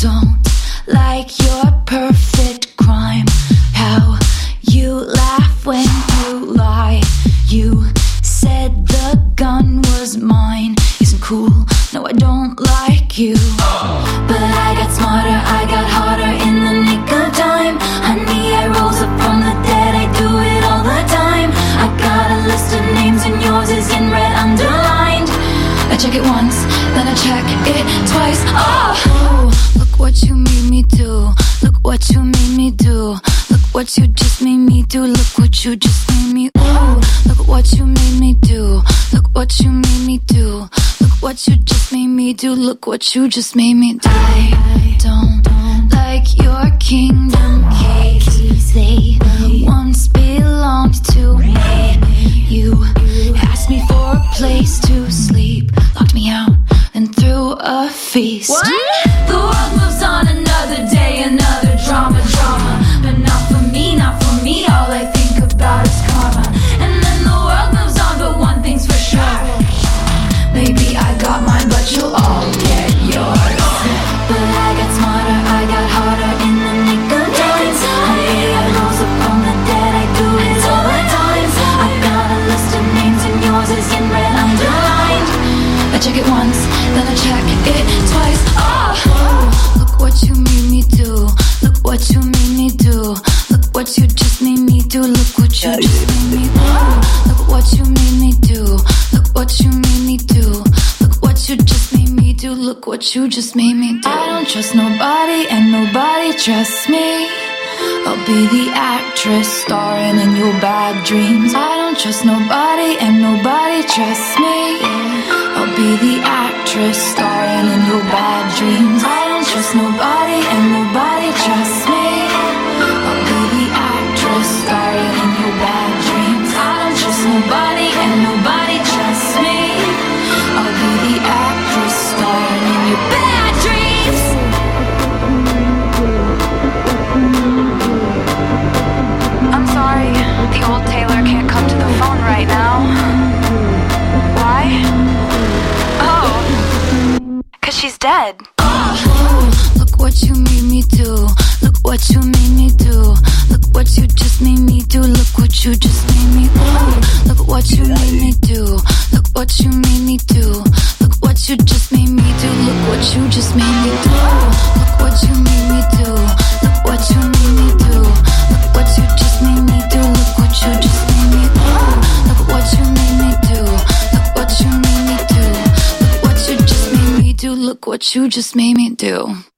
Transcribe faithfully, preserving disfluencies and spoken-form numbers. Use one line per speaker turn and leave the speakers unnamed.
don't like your perfect crime. How you laugh when you lie. You said the gun was mine. Isn't cool, no I don't like you. But I got smarter, I got harder in the nick of time. Honey, I rose up from the dead, I do it all the time. I got a list of names and yours is in red underlined. I check it once, then I check it twice. Oh, oh, look what you made me do. Look what you made me do. Look what you just made me do. Look what you just made me. Ooh, look what you made me do. Look what you made me do. Look what you just made me do. Look what you just made me do. I don't like your kingdom keys. They once belonged to me. You asked me for a place to sleep, locked me out and threw a feast.
What?
The world moves on, another day, another drama, drama. But not for me, not for me. All I think about is karma. And then the world moves on, but one thing's for sure. Maybe I got mine, but you'll all get yours. But I got smarter, I got harder in the nick of time. Honey, I rose up from the dead, I do it all the time. I got a list of names and yours is in red underlined. I check it once, then I check it twice. Oh, oh, look what you made me do. Look what you made me do. Look what you just made me do. Look what you just made me do. Look what you made me do. Look what you made me do. Look what you just made me do. Look what you just made me do. I don't trust nobody and nobody trusts me. I'll be the actress starring in your bad dreams. I don't trust nobody and nobody trusts me. I'll be the actress starring in your bad dreams. I don't trust nobody and nobody trusts me. I'll be the actress starring in your bad dreams. I don't trust nobody and nobody trusts me. I'll be the actress starring in your bad dreams.
I'm sorry, the old Taylor can't come to the phone right now. Why? Oh, 'cause she's dead.
Oh, look what you made me do. Look what you made me do. Look what you just made me do. Look what you just made me do. Look what you made me do. Look what you made me do. Look what you just made me do. Look what you just made me do. Look what you made me do. Look what you made me do. Look what you just made me do. Look what you just made me do. Look what you made me do. Look what you made me do. Look what you just made me do. Look what you just made me do.